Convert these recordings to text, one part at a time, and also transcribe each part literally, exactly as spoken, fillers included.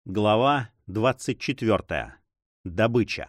Глава двадцать четвёртая. Добыча.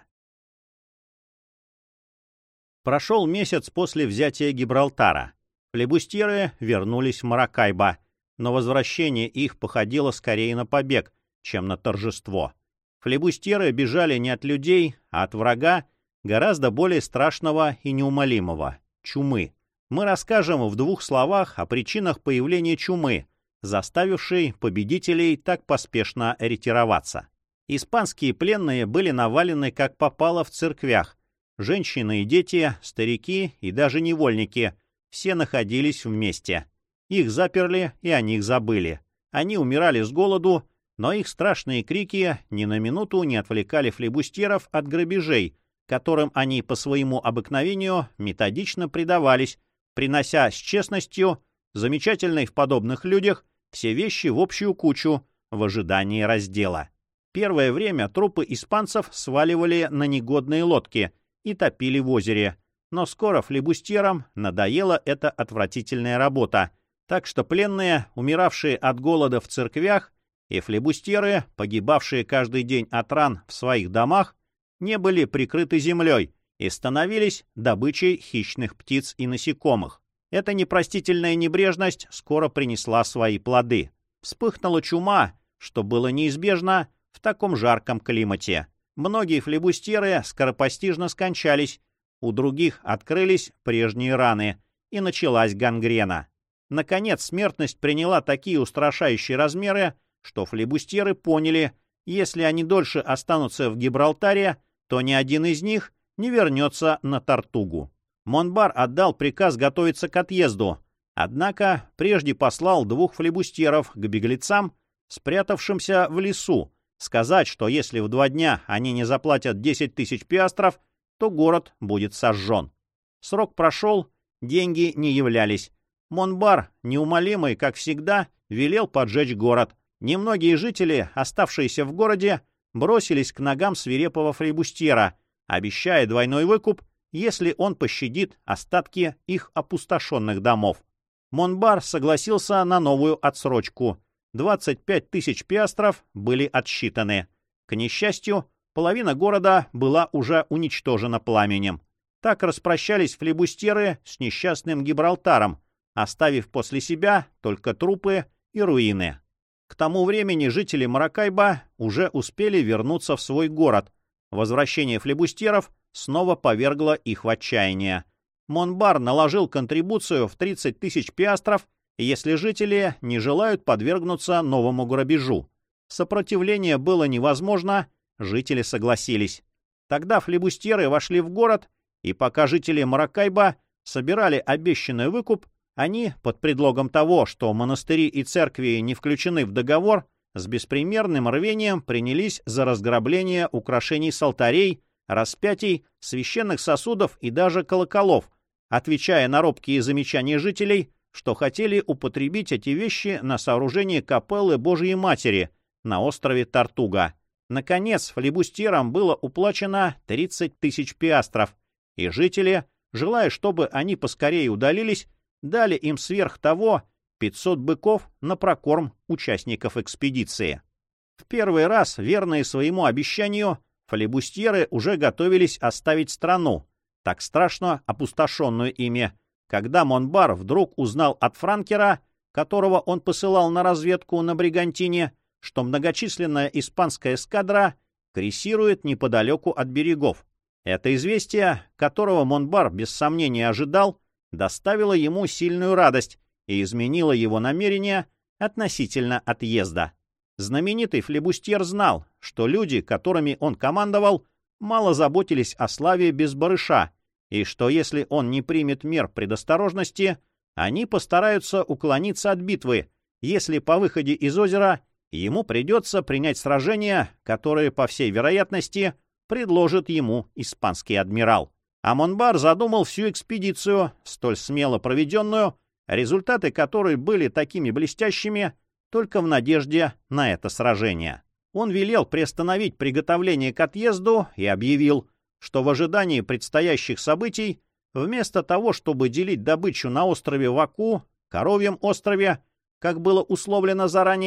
Прошел месяц после взятия Гибралтара. Флебустьеры вернулись в Маракайбо, но возвращение их походило скорее на побег, чем на торжество. Флебустьеры бежали не от людей, а от врага, гораздо более страшного и неумолимого — чумы. Мы расскажем в двух словах о причинах появления чумы, заставившей победителей так поспешно ретироваться. Испанские пленные были навалены как попало в церквях. Женщины и дети, старики и даже невольники — все находились вместе. Их заперли, и о них забыли. Они умирали с голоду, но их страшные крики ни на минуту не отвлекали флебустьеров от грабежей, которым они по своему обыкновению методично предавались, принося с честностью, замечательной в подобных людях, все вещи в общую кучу в ожидании раздела. Первое время трупы испанцев сваливали на негодные лодки и топили в озере, но скоро флебустьерам надоела эта отвратительная работа, так что пленные, умиравшие от голода в церквях, и флебустьеры, погибавшие каждый день от ран в своих домах, не были прикрыты землей и становились добычей хищных птиц и насекомых. Эта непростительная небрежность скоро принесла свои плоды. Вспыхнула чума, что было неизбежно в таком жарком климате. Многие флебустьеры скоропостижно скончались, у других открылись прежние раны, и началась гангрена. Наконец, смертность приняла такие устрашающие размеры, что флебустьеры поняли, если они дольше останутся в Гибралтаре, то ни один из них не вернется на Тортугу. Монбар отдал приказ готовиться к отъезду, однако прежде послал двух флебустьеров к беглецам, спрятавшимся в лесу, сказать, что если в два дня они не заплатят десять тысяч пиастров, то город будет сожжен. Срок прошел, деньги не являлись. Монбар, неумолимый, как всегда, велел поджечь город. Немногие жители, оставшиеся в городе, бросились к ногам свирепого флебустьера, обещая двойной выкуп, если он пощадит остатки их опустошенных домов. Монбар согласился на новую отсрочку. двадцать пять тысяч пиастров были отсчитаны. К несчастью, половина города была уже уничтожена пламенем. Так распрощались флебустьеры с несчастным Гибралтаром, оставив после себя только трупы и руины. К тому времени жители Маракайбо уже успели вернуться в свой город. Возвращение флебустьеров снова повергло их в отчаяние. Монбар наложил контрибуцию в тридцать тысяч пиастров, если жители не желают подвергнуться новому грабежу. Сопротивление было невозможно, жители согласились. Тогда флебустьеры вошли в город, и пока жители Маракайбо собирали обещанный выкуп, они, под предлогом того, что монастыри и церкви не включены в договор, с беспримерным рвением принялись за разграбление украшений с алтарей, распятий, священных сосудов и даже колоколов, отвечая на робкие замечания жителей, что хотели употребить эти вещи на сооружение капеллы Божией Матери на острове Тортуга. Наконец, флебустьерам было уплачено тридцать тысяч пиастров, и жители, желая, чтобы они поскорее удалились, дали им сверх того пятьсот быков на прокорм участников экспедиции. В первый раз, верные своему обещанию, флебустьеры уже готовились оставить страну, так страшно опустошенную ими, когда Монбар вдруг узнал от франкера, которого он посылал на разведку на Бригантине, что многочисленная испанская эскадра крейсирует неподалеку от берегов. Это известие, которого Монбар без сомнения ожидал, доставило ему сильную радость и изменило его намерения относительно отъезда. Знаменитый флебустьер знал, что люди, которыми он командовал, мало заботились о славе без барыша, и что если он не примет мер предосторожности, они постараются уклониться от битвы, если по выходе из озера ему придется принять сражение, которое, по всей вероятности, предложит ему испанский адмирал. А Монбар задумал всю экспедицию, столь смело проведенную, результаты которой были такими блестящими, только в надежде на это сражение. Он велел приостановить приготовление к отъезду и объявил, что в ожидании предстоящих событий, вместо того, чтобы делить добычу на острове Ваку, Коровьем острове, как было условлено заранее,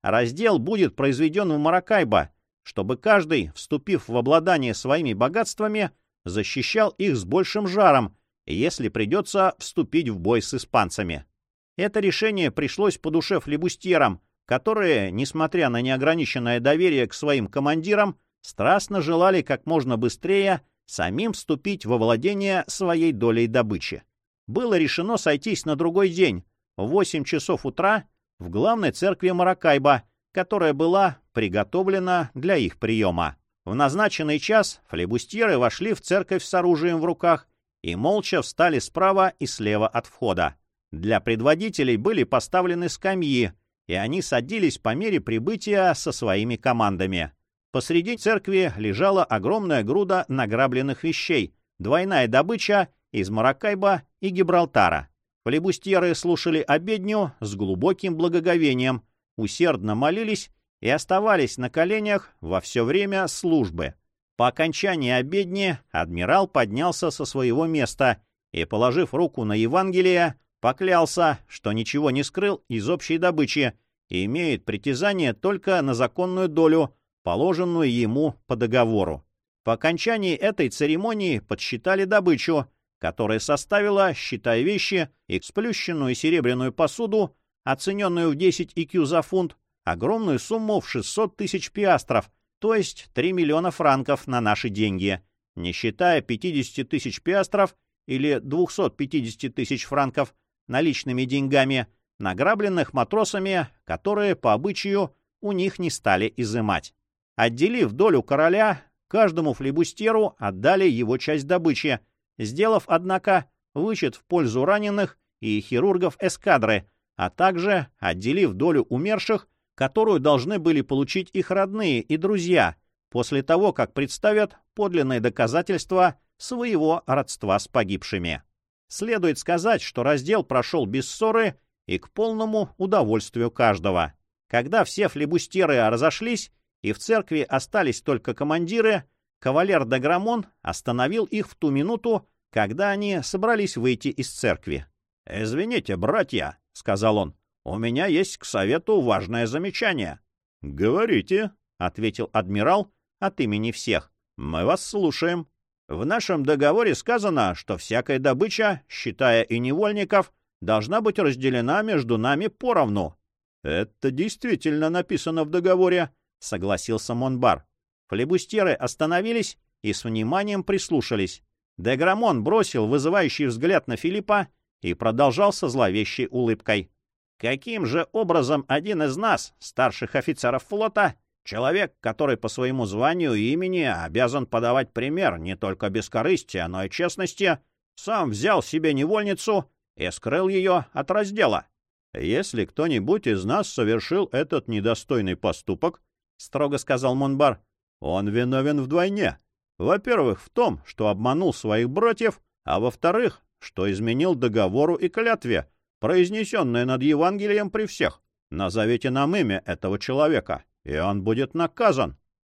Раздел будет произведен в Маракайбо, чтобы каждый, вступив в обладание своими богатствами, защищал их с большим жаром, если придется вступить в бой с испанцами. Это решение пришлось по душе флибустьерам, которые, несмотря на неограниченное доверие к своим командирам, страстно желали как можно быстрее самим вступить во владение своей долей добычи. Было решено сойтись на другой день, в восемь часов утра, в главной церкви Маракайбо, которая была приготовлена для их приема. В назначенный час флибустьеры вошли в церковь с оружием в руках и молча встали справа и слева от входа. Для предводителей были поставлены скамьи, и они садились по мере прибытия со своими командами. Посреди церкви лежала огромная груда награбленных вещей, двойная добыча из Маракайбо и Гибралтара. Флибустьеры слушали обедню с глубоким благоговением, усердно молились и оставались на коленях во все время службы. По окончании обедни адмирал поднялся со своего места и, положив руку на Евангелие, поклялся, что ничего не скрыл из общей добычи и имеет притязание только на законную долю, положенную ему по договору. По окончании этой церемонии подсчитали добычу, которая составила, считая вещи и сплющенную серебряную посуду, оцененную в десять икю за фунт, огромную сумму в шестьсот тысяч пиастров, то есть три миллиона франков на наши деньги, не считая пятьдесят тысяч пиастров или двести пятьдесят тысяч франков наличными деньгами, награбленных матросами, которые по обычаю у них не стали изымать. Отделив долю короля, каждому флибустьеру отдали его часть добычи, сделав, однако, вычет в пользу раненых и хирургов эскадры, а также отделив долю умерших, которую должны были получить их родные и друзья, после того, как представят подлинные доказательства своего родства с погибшими. Следует сказать, что раздел прошел без ссоры и к полному удовольствию каждого. Когда все флибустьеры разошлись и в церкви остались только командиры, кавалер де Грамон остановил их в ту минуту, когда они собрались выйти из церкви. «Извините, братья», — сказал он, — «у меня есть к совету важное замечание». «Говорите», — ответил адмирал от имени всех. «Мы вас слушаем». «В нашем договоре сказано, что всякая добыча, считая и невольников, должна быть разделена между нами поровну». «Это действительно написано в договоре», — согласился Монбар. Флибустьеры остановились и с вниманием прислушались. Де Грамон бросил вызывающий взгляд на Филиппа и продолжал со зловещей улыбкой. «Каким же образом один из нас, старших офицеров флота, человек, который по своему званию и имени обязан подавать пример не только бескорыстия, но и честности, сам взял себе невольницу и скрыл ее от раздела? Если кто-нибудь из нас совершил этот недостойный поступок, — строго сказал Монбар, — он виновен вдвойне. Во-первых, в том, что обманул своих братьев, а во-вторых, что изменил договору и клятве, произнесенной над Евангелием при всех. Назовите нам имя этого человека, и он будет наказан».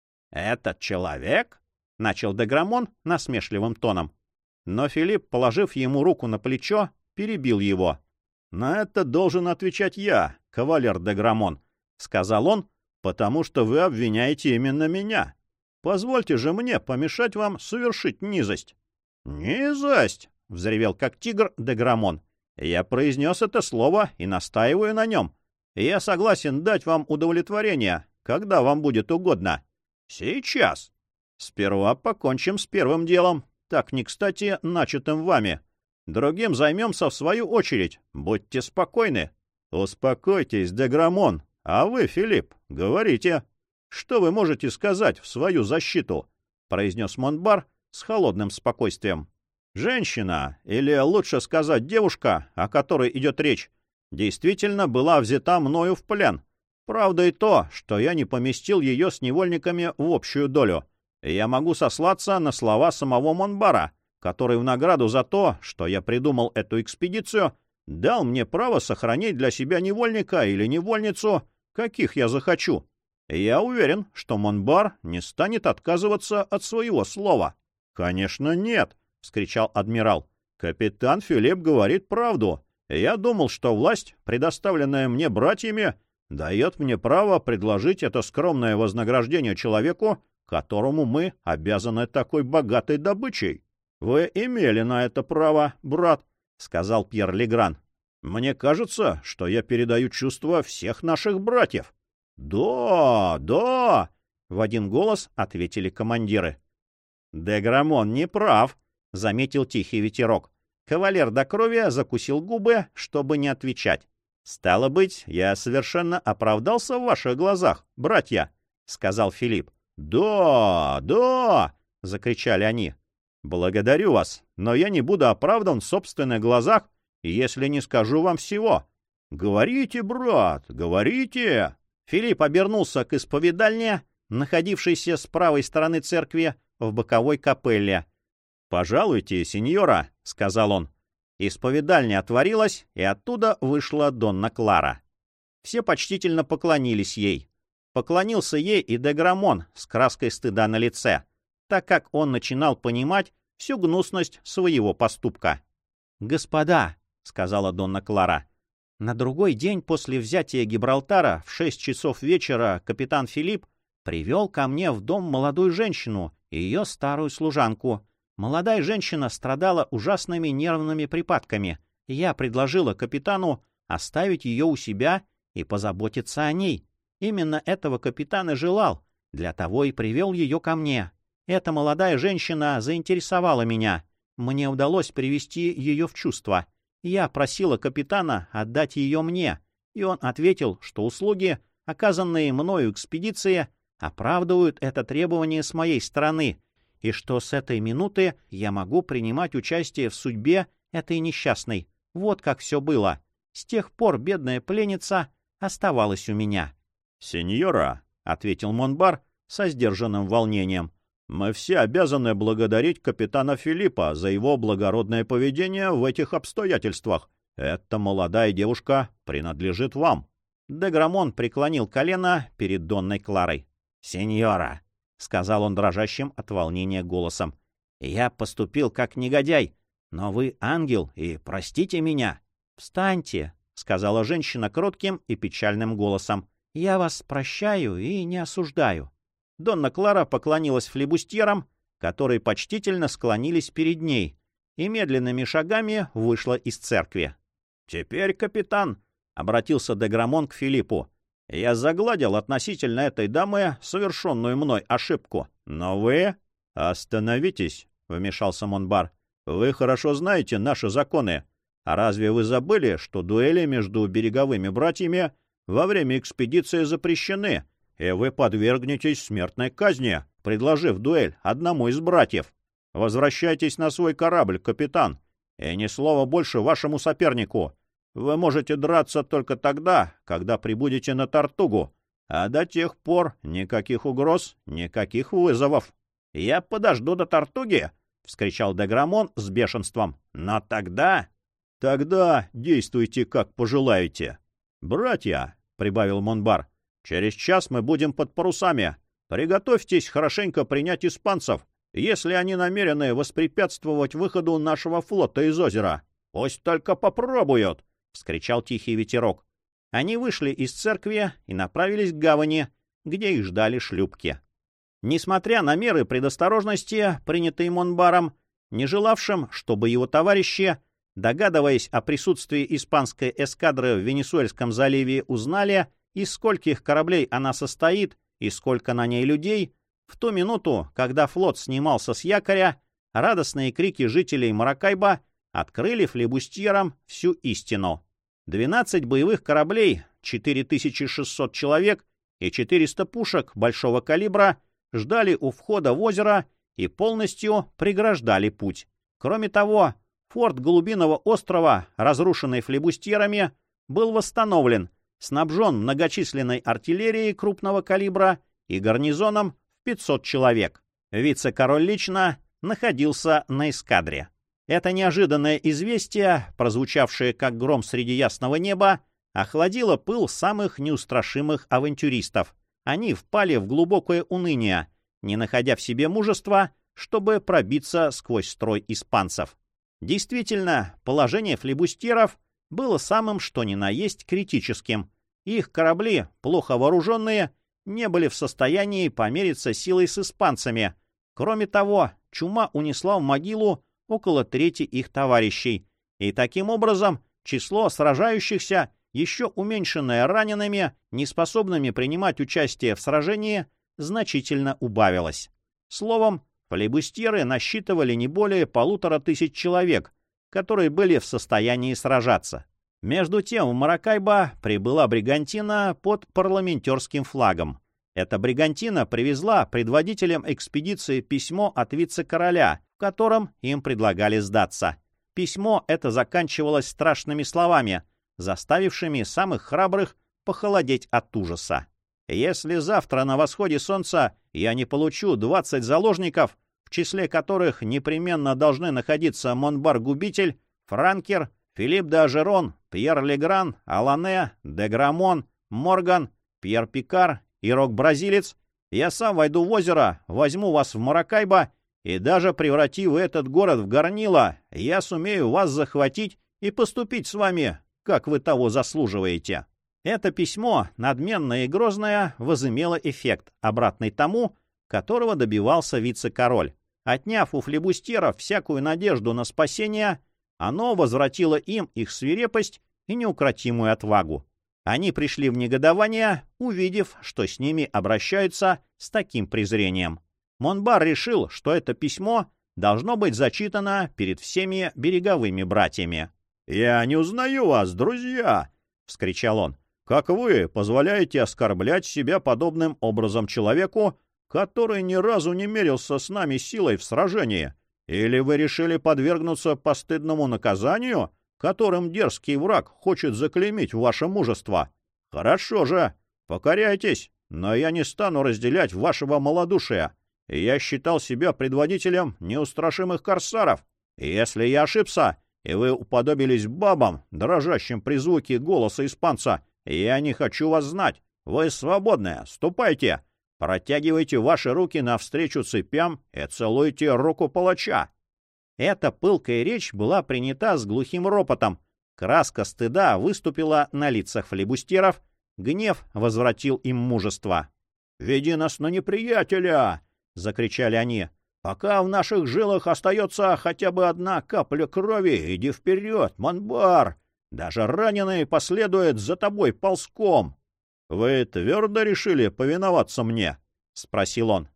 «Этот человек?» — начал де Грамон насмешливым тоном. Но Филипп, положив ему руку на плечо, перебил его. «На это должен отвечать я, кавалер де Грамон», — сказал он, — «потому что вы обвиняете именно меня. Позвольте же мне помешать вам совершить низость». «Низость!» — взревел как тигр де Грамон. «Я произнес это слово и настаиваю на нем. Я согласен дать вам удовлетворение, когда вам будет угодно. Сейчас. Сперва покончим с первым делом, так не кстати начатым вами. Другим займемся в свою очередь. Будьте спокойны». «Успокойтесь, де Грамон. А вы, Филипп, говорите. Что вы можете сказать в свою защиту?» — произнес Монбар с холодным спокойствием. «Женщина, или лучше сказать девушка, о которой идет речь, действительно была взята мною в плен. Правда и то, что я не поместил ее с невольниками в общую долю. Я могу сослаться на слова самого Монбара, который в награду за то, что я придумал эту экспедицию, дал мне право сохранить для себя невольника или невольницу, каких я захочу. Я уверен, что Монбар не станет отказываться от своего слова». «Конечно, нет», — вскричал адмирал. «Капитан Филипп говорит правду. Я думал, что власть, предоставленная мне братьями, дает мне право предложить это скромное вознаграждение человеку, которому мы обязаны такой богатой добычей. — Вы имели на это право, брат, — сказал Пьер Легран. — Мне кажется, что я передаю чувства всех наших братьев. — Да, да, — в один голос ответили командиры. — Де Грамон не прав, — заметил тихий ветерок. Кавалер до крови закусил губы, чтобы не отвечать. — Стало быть, я совершенно оправдался в ваших глазах, братья, — сказал Филипп. — Да, да, — закричали они. — Благодарю вас, но я не буду оправдан в собственных глазах, если не скажу вам всего. — Говорите, брат, говорите. Филипп обернулся к исповедальне, находившейся с правой стороны церкви в боковой капелле. — Пожалуйте, сеньора, — сказал он. Исповедальня отворилась, и оттуда вышла Донна Клара. Все почтительно поклонились ей. Поклонился ей и де Грамон с краской стыда на лице, так как он начинал понимать всю гнусность своего поступка. — Господа, — сказала Донна Клара, — на другой день после взятия Гибралтара в шесть часов вечера капитан Филипп привел ко мне в дом молодую женщину и ее старую служанку. Молодая женщина страдала ужасными нервными припадками, и я предложила капитану оставить ее у себя и позаботиться о ней. Именно этого капитан и желал, для того и привел ее ко мне. Эта молодая женщина заинтересовала меня. Мне удалось привести ее в чувство. Я просила капитана отдать ее мне, и он ответил, что услуги, оказанные мною экспедиции, оправдывают это требование с моей стороны, и что с этой минуты я могу принимать участие в судьбе этой несчастной. Вот как все было. С тех пор бедная пленница оставалась у меня. — Сеньора, — ответил Монбар со сдержанным волнением, — мы все обязаны благодарить капитана Филиппа за его благородное поведение в этих обстоятельствах. Эта молодая девушка принадлежит вам. Де Грамон преклонил колено перед Донной Кларой. — Сеньора, — сказал он дрожащим от волнения голосом, — я поступил как негодяй, но вы ангел, и простите меня. — Встаньте, — сказала женщина кротким и печальным голосом. — Я вас прощаю и не осуждаю. Донна Клара поклонилась флибустьерам, которые почтительно склонились перед ней, и медленными шагами вышла из церкви. — Теперь, капитан, — обратился де Грамон к Филиппу, — я загладил относительно этой дамы совершенную мной ошибку. Но вы... — Остановитесь, — вмешался Монбар. — Вы хорошо знаете наши законы. А разве вы забыли, что дуэли между береговыми братьями во время экспедиции запрещены, и вы подвергнетесь смертной казни, предложив дуэль одному из братьев? Возвращайтесь на свой корабль, капитан, и ни слова больше вашему сопернику. Вы можете драться только тогда, когда прибудете на Тартугу, а до тех пор никаких угроз, никаких вызовов. — Я подожду до Тартуги, — вскричал де Грамон с бешенством. — Но тогда... — Тогда действуйте, как пожелаете. — Братья, — прибавил Монбар, — через час мы будем под парусами. Приготовьтесь хорошенько принять испанцев, если они намерены воспрепятствовать выходу нашего флота из озера. Пусть только попробуют! — вскричал тихий ветерок. Они вышли из церкви и направились к гавани, где их ждали шлюпки. Несмотря на меры предосторожности, принятые Монбаром, не желавшим, чтобы его товарищи, догадываясь о присутствии испанской эскадры в Венесуэльском заливе, узнали, из скольких кораблей она состоит и сколько на ней людей, в ту минуту, когда флот снимался с якоря, радостные крики жителей Маракайбо открыли флибустьерам всю истину. двенадцать боевых кораблей, четыре тысячи шестьсот человек и четыреста пушек большого калибра ждали у входа в озеро и полностью преграждали путь. Кроме того, форт Голубиного острова, разрушенный флибустьерами, был восстановлен, снабжен многочисленной артиллерией крупного калибра и гарнизоном в пятьсот человек. Вице-король лично находился на эскадре. Это неожиданное известие, прозвучавшее как гром среди ясного неба, охладило пыл самых неустрашимых авантюристов. Они впали в глубокое уныние, не находя в себе мужества, чтобы пробиться сквозь строй испанцев. Действительно, положение флибустьеров было самым что ни на есть критическим. Их корабли, плохо вооруженные, не были в состоянии помериться силой с испанцами. Кроме того, чума унесла в могилу около трети их товарищей, и таким образом число сражающихся, еще уменьшенное ранеными, неспособными принимать участие в сражении, значительно убавилось. Словом, флибустьеры насчитывали не более полутора тысяч человек, которые были в состоянии сражаться. Между тем в Маракайбо прибыла бригантина под парламентерским флагом. Эта бригантина привезла предводителям экспедиции письмо от вице-короля, в котором им предлагали сдаться. Письмо это заканчивалось страшными словами, заставившими самых храбрых похолодеть от ужаса. «Если завтра на восходе солнца я не получу двадцать заложников, в числе которых непременно должны находиться Монбар-губитель, Франкер, Филипп де Ажерон, Пьер Легран, Алане, де Грамон, Морган, Пьер Пикар и Рок-бразилец, я сам войду в озеро, возьму вас в Маракайбо, и даже превратив этот город в горнило, я сумею вас захватить и поступить с вами, как вы того заслуживаете». Это письмо, надменное и грозное, возымело эффект, обратный тому, которого добивался вице-король. Отняв у флибустьеров всякую надежду на спасение, оно возвратило им их свирепость и неукротимую отвагу. Они пришли в негодование, увидев, что с ними обращаются с таким презрением. Монбар решил, что это письмо должно быть зачитано перед всеми береговыми братьями. «Я не узнаю вас, друзья!» — вскричал он. «Как вы позволяете оскорблять себя подобным образом человеку, который ни разу не мерился с нами силой в сражении? Или вы решили подвергнуться постыдному наказанию, которым дерзкий враг хочет заклеймить ваше мужество? Хорошо же, покоряйтесь, но я не стану разделять вашего малодушия. Я считал себя предводителем неустрашимых корсаров. Если я ошибся, и вы уподобились бабам, дрожащим при звуке голоса испанца, я не хочу вас знать. Вы свободны, ступайте. Протягивайте ваши руки навстречу цепям и целуйте руку палача». Эта пылкая речь была принята с глухим ропотом. Краска стыда выступила на лицах флибустьеров, гнев возвратил им мужество. «Веди нас на неприятеля!» — закричали они. «Пока в наших жилах остается хотя бы одна капля крови, иди вперед, Монбар! Даже раненый последует за тобой ползком!» «Вы твердо решили повиноваться мне?» — спросил он.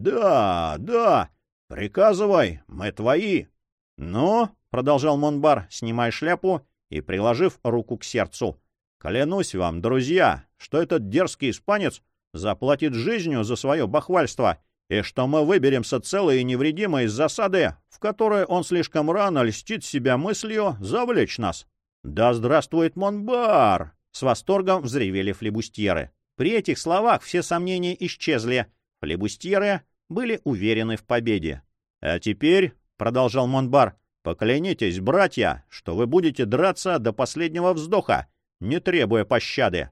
«Да, да, приказывай, мы твои». «Ну, — продолжал Монбар, снимая шляпу и приложив руку к сердцу, — клянусь вам, друзья, что этот дерзкий испанец заплатит жизнью за свое бахвальство, и что мы выберемся целые и невредимые из засады, в которой он слишком рано льстит себя мыслью завлечь нас». «Да здравствует Монбар!» — с восторгом взревели флибустьеры. При этих словах все сомнения исчезли. Флибустьеры были уверены в победе. «А теперь, — продолжал Монбар, — поклянитесь, братья, что вы будете драться до последнего вздоха, не требуя пощады».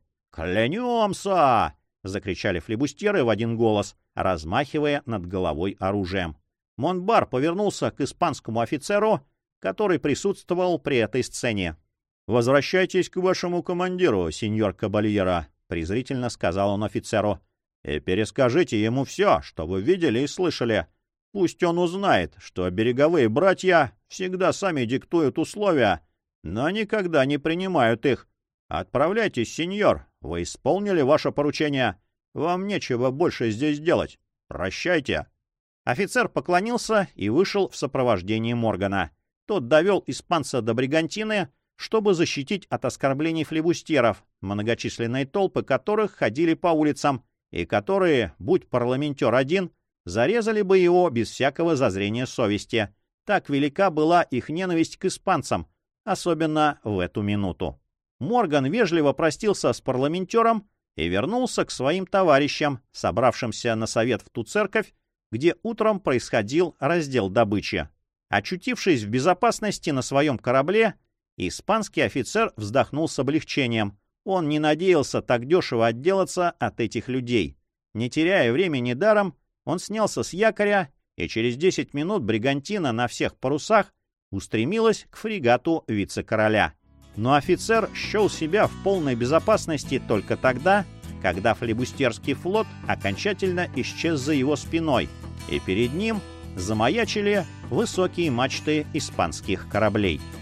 «Клянемся!» — закричали флибустьеры в один голос, размахивая над головой оружием. Монбар повернулся к испанскому офицеру, который присутствовал при этой сцене. «Возвращайтесь к вашему командиру, сеньор Кабальера», — презрительно сказал он офицеру, — «и перескажите ему все, что вы видели и слышали. Пусть он узнает, что береговые братья всегда сами диктуют условия, но никогда не принимают их. Отправляйтесь, сеньор, вы исполнили ваше поручение. Вам нечего больше здесь делать. Прощайте». Офицер поклонился и вышел в сопровождении Моргана. Тот довел испанца до бригантины, чтобы защитить от оскорблений флибустьеров, многочисленные толпы которых ходили по улицам, и которые, будь парламентер один, зарезали бы его без всякого зазрения совести. Так велика была их ненависть к испанцам, особенно в эту минуту. Морган вежливо простился с парламентером и вернулся к своим товарищам, собравшимся на совет в ту церковь, где утром происходил раздел добычи. Очутившись в безопасности на своем корабле, испанский офицер вздохнул с облегчением. Он не надеялся так дешево отделаться от этих людей. Не теряя времени даром, он снялся с якоря, и через десять минут бригантина на всех парусах устремилась к фрегату вице-короля. Но офицер счел себя в полной безопасности только тогда, когда флибустерский флот окончательно исчез за его спиной, и перед ним замаячили высокие мачты испанских кораблей.